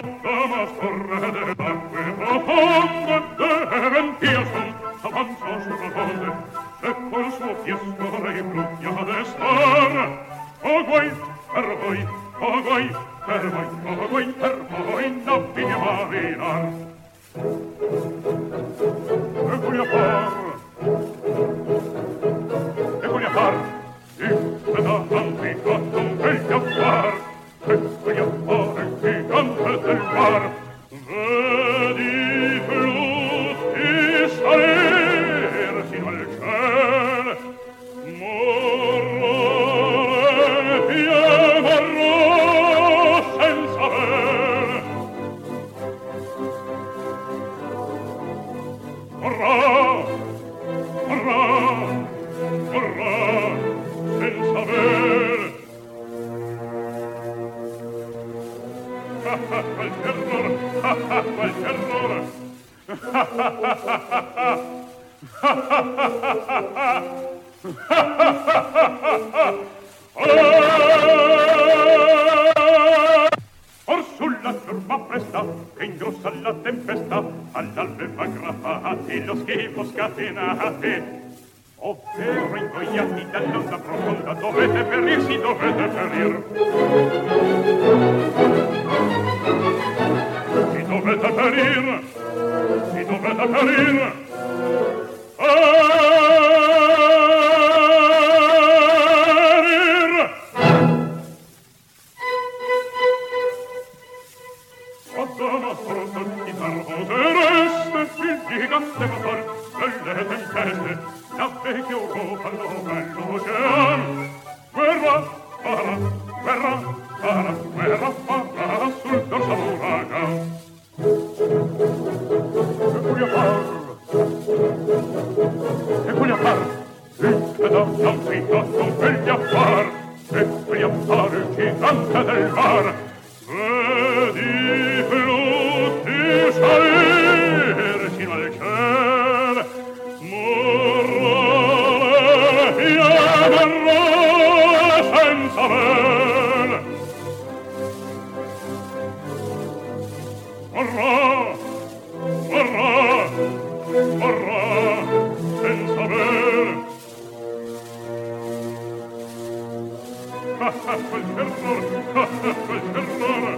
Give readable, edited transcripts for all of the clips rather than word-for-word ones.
Dama scorrere d'acque profonde, deben piason, avanza su rotonde, se col suo fiescore in bruglia d'estar, o guai per voi, o guai per voi, o guai per voi, navighi marinar. E voglio far, da antica non veglia far, e voglio fare il gigante del mar. Vedi flutti salir sino al ciel, morrore e morrò senza bene. Morrà, morrà, morrà senza bene. Quel terrore, quel terrore. Or sulla turba presta, che ingrossa la tempesta, all'albe va aggrappati lo schifo scatenati. Ovvero ingoiati dall'onda profonda, dovete ferirsi, dovete ferir. Si dovete ferir, si dovete ferir. Ferir! Adama sorta di tarvosereste, il gigante motor delle tempeste, la vecchia Europa lo bello ocean. Guerra, para, guerra, para, guerra, para, sul dorso l'uragan. E voglio far, il da antica non veglia far, e voglio fare il gigante del mar. Vedi flutti salir sino al ciel, morrore e morrò senza bene. Morrà, morrà, morrà senza bene. Quel terrore, quel terrore.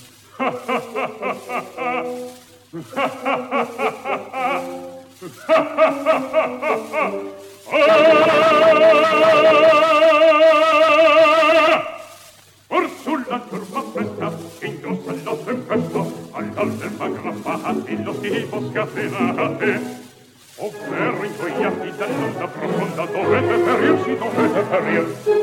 Or sulla turba fresca, che ingrossa la tempesta, all'albe va aggrappati lo schifo scatenati. Ovvero ingoiati dall'onda profonda, dovete ferirsi, dovete ferir.